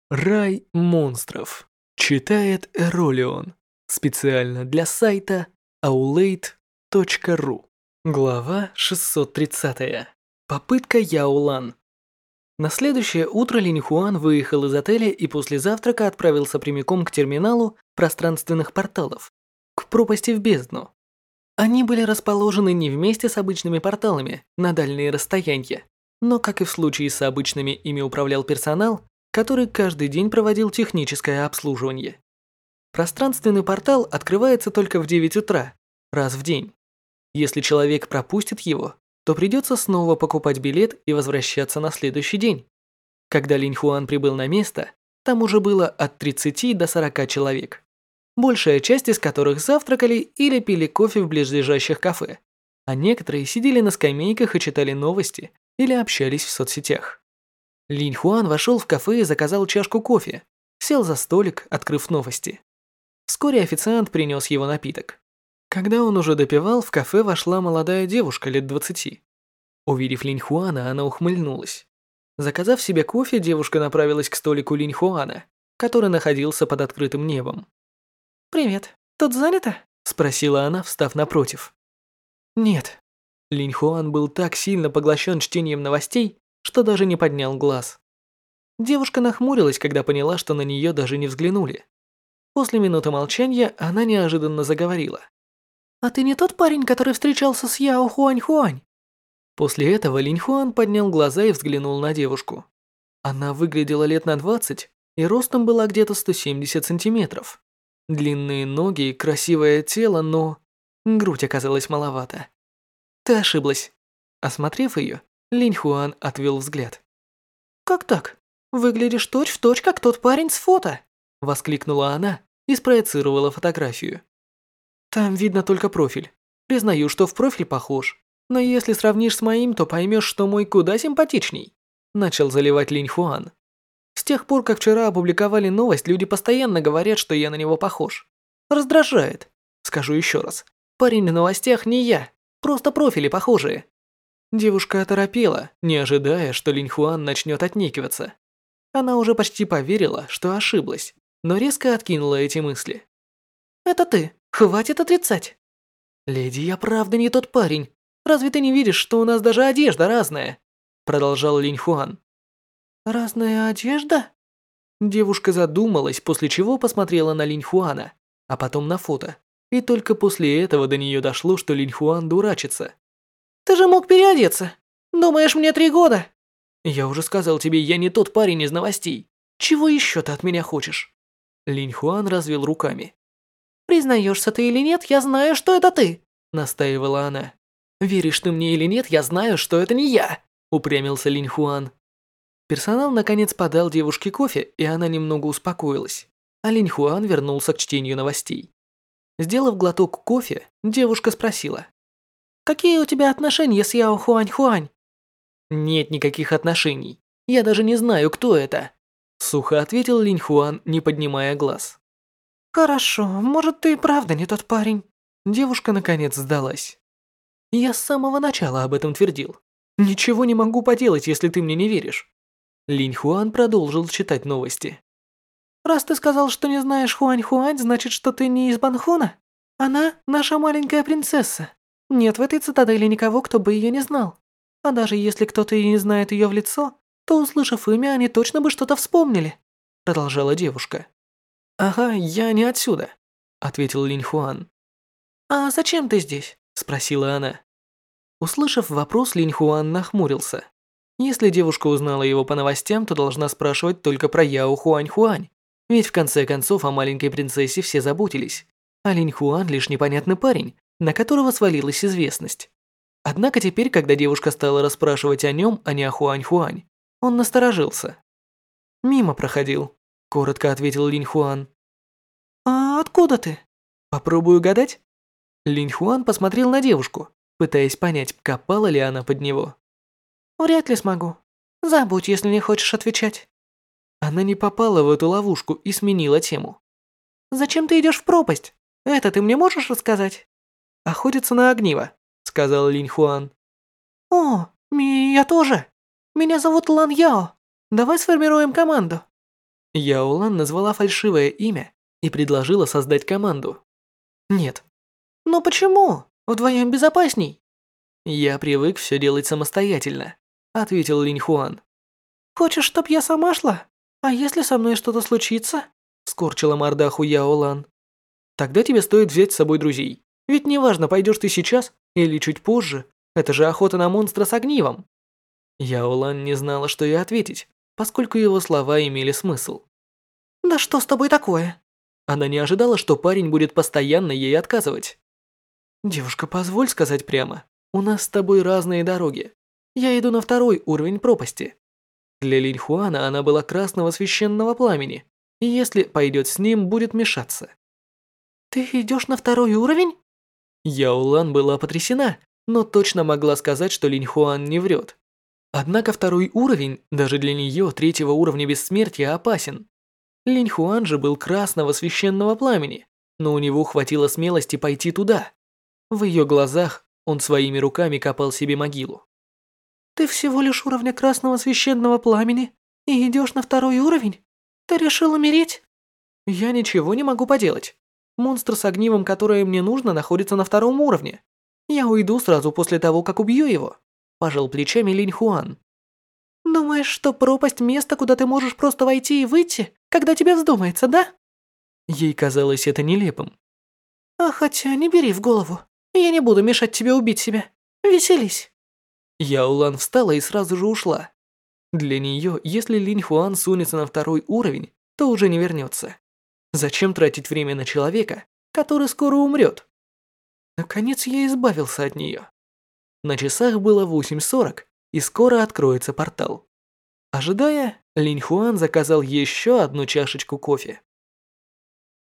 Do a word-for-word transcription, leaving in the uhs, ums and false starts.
Рай монстров. Читает Эролион. Специально для сайта аулейт точка ру. Глава шестьсот тридцать. Попытка Яолан. На следующее утро Линь Хуан выехал из отеля и после завтрака отправился прямиком к терминалу пространственных порталов, к пропасти в бездну. Они были расположены не вместе с обычными порталами на дальние расстояния, но, как и в случае с обычными, ими управлял персонал, который каждый день проводил техническое обслуживание. Пространственный портал открывается только в девять утра, раз в день. Если человек пропустит его, то придется снова покупать билет и возвращаться на следующий день. Когда Линь Хуан прибыл на место, там уже было от тридцати до сорока человек, большая часть из которых завтракали или пили кофе в близлежащих кафе, а некоторые сидели на скамейках и читали новости или общались в соцсетях. Линь Хуан вошел в кафе и заказал чашку кофе, сел за столик, открыв новости. Вскоре официант принес его напиток. Когда он уже допивал, в кафе вошла молодая девушка лет двадцати. Увидев Линь Хуана, она ухмыльнулась. Заказав себе кофе, девушка направилась к столику Линь Хуана, который находился под открытым небом. «Привет, тут занято?» – спросила она, встав напротив. «Нет». Линь Хуан был так сильно поглощен чтением новостей, что даже не поднял глаз. Девушка нахмурилась, когда поняла, что на нее даже не взглянули. После минуты молчания она неожиданно заговорила. «А ты не тот парень, который встречался с Яо Хуань-Хуань?» После этого Линь Хуан поднял глаза и взглянул на девушку. Она выглядела лет на двадцать и ростом была где-то сто семьдесят сантиметров. Длинные ноги и красивое тело, но грудь оказалась маловато. «Ты ошиблась». Осмотрев ее, Линь Хуан отвел взгляд. «Как так? Выглядишь точь-в-точь, как тот парень с фото!» Воскликнула она и спроецировала фотографию. «Там видно только профиль. Признаю, что в профиль похож. Но если сравнишь с моим, то поймешь, что мой куда симпатичней», начал заливать Линь Хуан. «С тех пор, как вчера опубликовали новость, люди постоянно говорят, что я на него похож. Раздражает. Скажу еще раз. Парень в новостях не я, просто профили похожие». Девушка оторопела, не ожидая, что Линь Хуан начнет отнекиваться. Она уже почти поверила, что ошиблась, но резко откинула эти мысли. «Это ты, хватит отрицать!» «Леди, я правда не тот парень. Разве ты не видишь, что у нас даже одежда разная?» Продолжал Линь Хуан. «Разная одежда?» Девушка задумалась, после чего посмотрела на Линь Хуана, а потом на фото. И только после этого до нее дошло, что Линь Хуан дурачится. «Ты же мог переодеться. Думаешь, мне три года?» «Я уже сказал тебе, я не тот парень из новостей. Чего еще ты от меня хочешь?» Линь Хуан развел руками. «Признаешься ты или нет, я знаю, что это ты», настаивала она. «Веришь ты мне или нет, я знаю, что это не я», упрямился Линь Хуан. Персонал наконец подал девушке кофе, и она немного успокоилась, а Линь Хуан вернулся к чтению новостей. Сделав глоток кофе, девушка спросила. «Какие у тебя отношения с Яо Хуань-Хуань?» «Нет никаких отношений. Я даже не знаю, кто это», сухо ответил Линь Хуан, не поднимая глаз. «Хорошо, может, ты и правда не тот парень». Девушка наконец сдалась. «Я с самого начала об этом твердил. Ничего не могу поделать, если ты мне не веришь». Линь Хуан продолжил читать новости. «Раз ты сказал, что не знаешь Хуань-Хуань, значит, что ты не из Банхуна? Она наша маленькая принцесса. Нет в этой цитадели никого, кто бы ее не знал. А даже если кто-то и не знает ее в лицо, то, услышав имя, они точно бы что-то вспомнили», продолжала девушка. «Ага, я не отсюда», ответил Линь Хуан. «А зачем ты здесь?» спросила она. Услышав вопрос, Линь Хуан нахмурился. Если девушка узнала его по новостям, то должна спрашивать только про Яо Хуань-Хуань, ведь в конце концов о маленькой принцессе все заботились, а Линь Хуан лишь непонятный парень, на которого свалилась известность. Однако теперь, когда девушка стала расспрашивать о нем, а не о Хуань-Хуань, он насторожился. «Мимо проходил», – коротко ответил Линь Хуан. «А откуда ты?» «Попробую угадать?» Линь Хуан посмотрел на девушку, пытаясь понять, копала ли она под него. «Вряд ли смогу. Забудь, если не хочешь отвечать». Она не попала в эту ловушку и сменила тему. «Зачем ты идешь в пропасть? Это ты мне можешь рассказать?» «Охотиться на огниво», — сказал Линь Хуан. «О, ми- я тоже. Меня зовут Лан Яо. Давай сформируем команду». Яолан назвала фальшивое имя и предложила создать команду. Нет. Но почему? Вдвоем безопасней. Я привык все делать самостоятельно, ответил Линь Хуан. Хочешь, чтоб я сама шла? А если со мной что-то случится? Скорчила мордаху Яолан. Тогда тебе стоит взять с собой друзей. Ведь неважно, пойдешь ты сейчас или чуть позже. Это же охота на монстра с огнивом. Яолан не знала, что и ответить, поскольку его слова имели смысл. «Да что с тобой такое?» Она не ожидала, что парень будет постоянно ей отказывать. «Девушка, позволь сказать прямо. У нас с тобой разные дороги. Я иду на второй уровень пропасти». Для Линь Хуана она была красного священного пламени, и если пойдет с ним, будет мешаться. «Ты идешь на второй уровень?» Яолан была потрясена, но точно могла сказать, что Линь Хуан не врет. Однако второй уровень, даже для нее третьего уровня бессмертия, опасен. Линь Хуан же был красного священного пламени, но у него хватило смелости пойти туда. В ее глазах он своими руками копал себе могилу. «Ты всего лишь уровня красного священного пламени и идешь на второй уровень? Ты решил умереть?» «Я ничего не могу поделать. Монстр с огнивом, которое мне нужно, находится на втором уровне. Я уйду сразу после того, как убью его», – пожал плечами Линь Хуан. «Думаешь, что пропасть – место, куда ты можешь просто войти и выйти, когда тебе вздумается, да?» Ей казалось это нелепым. «А хотя не бери в голову. Я не буду мешать тебе убить себя. Веселись». Яолан встала и сразу же ушла. Для нее, если Линь Хуан сунется на второй уровень, то уже не вернется. Зачем тратить время на человека, который скоро умрет? Наконец я избавился от нее. На часах было восемь сорок, и скоро откроется портал. Ожидая, Линь Хуан заказал еще одну чашечку кофе.